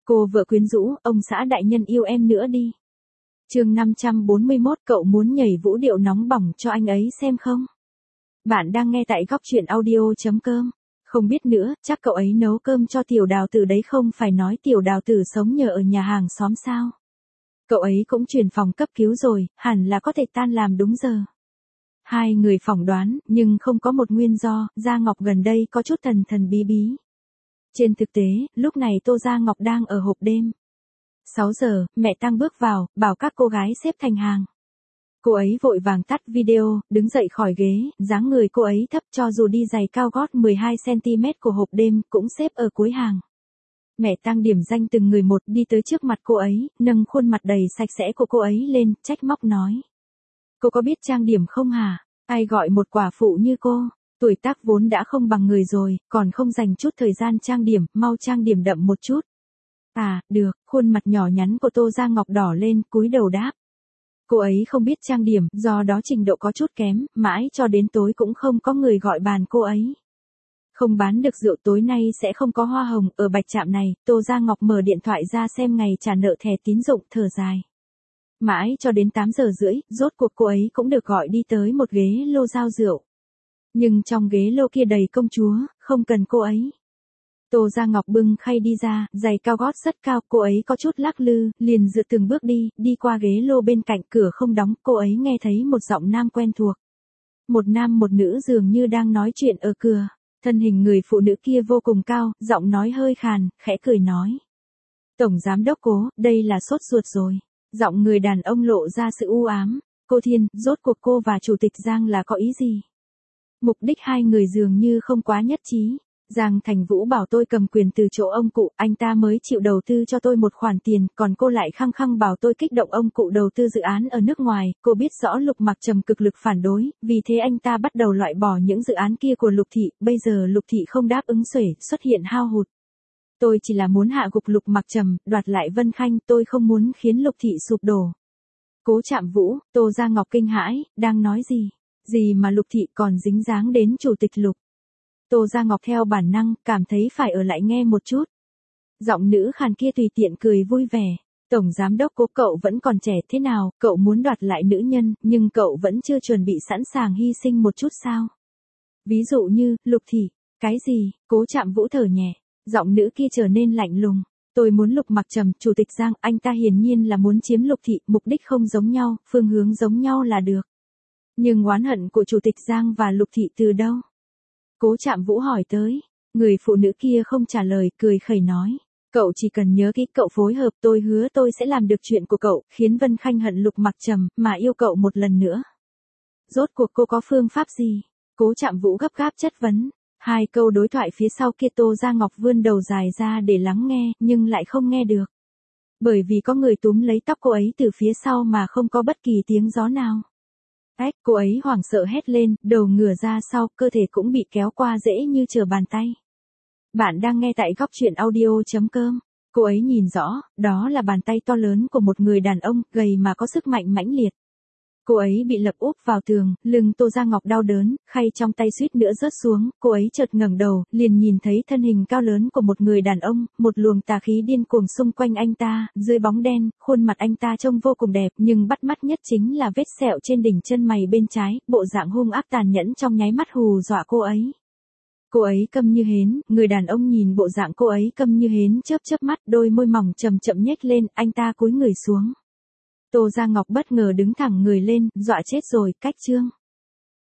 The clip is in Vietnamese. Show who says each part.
Speaker 1: Cô vợ quyến rũ, ông xã đại nhân yêu em nữa đi. Chương 541, cậu muốn nhảy vũ điệu nóng bỏng cho anh ấy xem không? Bạn đang nghe tại góc truyện audio.com. Không biết nữa, chắc cậu ấy nấu cơm cho tiểu đào tử đấy, không phải nói tiểu đào tử sống nhờ ở nhà hàng xóm sao? Cậu ấy cũng chuyển phòng cấp cứu rồi, hẳn là có thể tan làm đúng giờ. Hai người phỏng đoán, nhưng không có một nguyên do, Gia Ngọc gần đây có chút thần thần bí bí. Trên thực tế, lúc này Tô Gia Ngọc đang ở hộp đêm. 6 giờ, mẹ Tăng bước vào, bảo các cô gái xếp thành hàng. Cô ấy vội vàng tắt video, đứng dậy khỏi ghế, dáng người cô ấy thấp, cho dù đi giày cao gót 12cm của hộp đêm, cũng xếp ở cuối hàng. Mẹ Tăng điểm danh từng người một, đi tới trước mặt cô ấy, nâng khuôn mặt đầy sạch sẽ của cô ấy lên, trách móc nói. Cô có biết trang điểm không hả? Ai gọi một quả phụ như cô? Tuổi tác vốn đã không bằng người rồi, còn không dành chút thời gian trang điểm, mau trang điểm đậm một chút. À, được, khuôn mặt nhỏ nhắn của Tô Gia Ngọc đỏ lên, cúi đầu đáp. Cô ấy không biết trang điểm, do đó trình độ có chút kém, mãi cho đến tối cũng không có người gọi bàn cô ấy. Không bán được rượu tối nay sẽ không có hoa hồng, ở Bạch Trạm này, Tô Gia Ngọc mở điện thoại ra xem ngày trả nợ thẻ tín dụng, thở dài. Mãi cho đến 8 giờ rưỡi, rốt cuộc cô ấy cũng được gọi đi tới một ghế lô giao rượu. Nhưng trong ghế lô kia đầy công chúa, không cần cô ấy. Tô Gia Ngọc bưng khay đi ra, giày cao gót rất cao, cô ấy có chút lắc lư, liền dựa từng bước đi qua ghế lô bên cạnh, cửa không đóng, cô ấy nghe thấy một giọng nam quen thuộc. Một nam một nữ dường như đang nói chuyện ở cửa, thân hình người phụ nữ kia vô cùng cao, giọng nói hơi khàn, khẽ cười nói. Tổng giám đốc Cố, đây là sốt ruột rồi. Giọng người đàn ông lộ ra sự u ám. Cô Thiên, rốt cuộc cô và Chủ tịch Giang là có ý gì? Mục đích hai người dường như không quá nhất trí. Giang Thành Vũ bảo tôi cầm quyền từ chỗ ông cụ, anh ta mới chịu đầu tư cho tôi một khoản tiền, còn cô lại khăng khăng bảo tôi kích động ông cụ đầu tư dự án ở nước ngoài, cô biết rõ Lục Mặc Trầm cực lực phản đối, vì thế anh ta bắt đầu loại bỏ những dự án kia của Lục Thị, bây giờ Lục Thị không đáp ứng xuể, xuất hiện hao hụt. Tôi chỉ là muốn hạ gục Lục Mặc Trầm, đoạt lại Vân Khanh, tôi không muốn khiến Lục Thị sụp đổ. Cố Trạm Vũ, Tô Gia Ngọc kinh hãi, đang nói gì? Gì mà Lục Thị còn dính dáng đến Chủ tịch Lục? Tô Gia Ngọc theo bản năng, cảm thấy phải ở lại nghe một chút. Giọng nữ khàn kia tùy tiện cười vui vẻ. Tổng giám đốc Cố, cậu vẫn còn trẻ thế nào, cậu muốn đoạt lại nữ nhân, nhưng cậu vẫn chưa chuẩn bị sẵn sàng hy sinh một chút sao? Ví dụ như, Lục Thị, cái gì? Cố Trạm Vũ thở nhẹ, giọng nữ kia trở nên lạnh lùng. Tôi muốn Lục Mặc Trầm, Chủ tịch Giang, anh ta hiển nhiên là muốn chiếm Lục Thị, mục đích không giống nhau, phương hướng giống nhau là được. Nhưng oán hận của Chủ tịch Giang và Lục Thị từ đâu? Cố Trạm Vũ hỏi tới, người phụ nữ kia không trả lời, cười khẩy nói. Cậu chỉ cần nhớ kỹ, cậu phối hợp, tôi hứa tôi sẽ làm được chuyện của cậu, khiến Vân Khanh hận Lục Mặc Trầm, mà yêu cậu một lần nữa. Rốt cuộc cô có phương pháp gì? Cố Trạm Vũ gấp gáp chất vấn. Hai câu đối thoại phía sau kia Tô Gia Ngọc vươn đầu dài ra để lắng nghe, nhưng lại không nghe được. Bởi vì có người túm lấy tóc cô ấy từ phía sau mà không có bất kỳ tiếng gió nào. Ách, cô ấy hoảng sợ hét lên, đầu ngửa ra sau, cơ thể cũng bị kéo qua dễ như trở bàn tay. Bạn đang nghe tại góc truyện audio.com. Cô ấy nhìn rõ, đó là bàn tay to lớn của một người đàn ông, gầy mà có sức mạnh mãnh liệt. Cô ấy bị lập úp vào tường, lưng Tô Gia Ngọc đau đớn, khay trong tay suýt nữa rớt xuống, cô ấy chợt ngẩng đầu, liền nhìn thấy thân hình cao lớn của một người đàn ông, một luồng tà khí điên cuồng xung quanh anh ta, dưới bóng đen, khuôn mặt anh ta trông vô cùng đẹp, nhưng bắt mắt nhất chính là vết sẹo trên đỉnh chân mày bên trái, bộ dạng hung ác tàn nhẫn trong nháy mắt hù dọa cô ấy. Cô ấy câm như hến, người đàn ông nhìn bộ dạng cô ấy câm như hến chớp chớp mắt, đôi môi mỏng chậm chậm nhếch lên, anh ta cúi người xuống. Tô Gia Ngọc bất ngờ đứng thẳng người lên, dọa chết rồi, cách chương.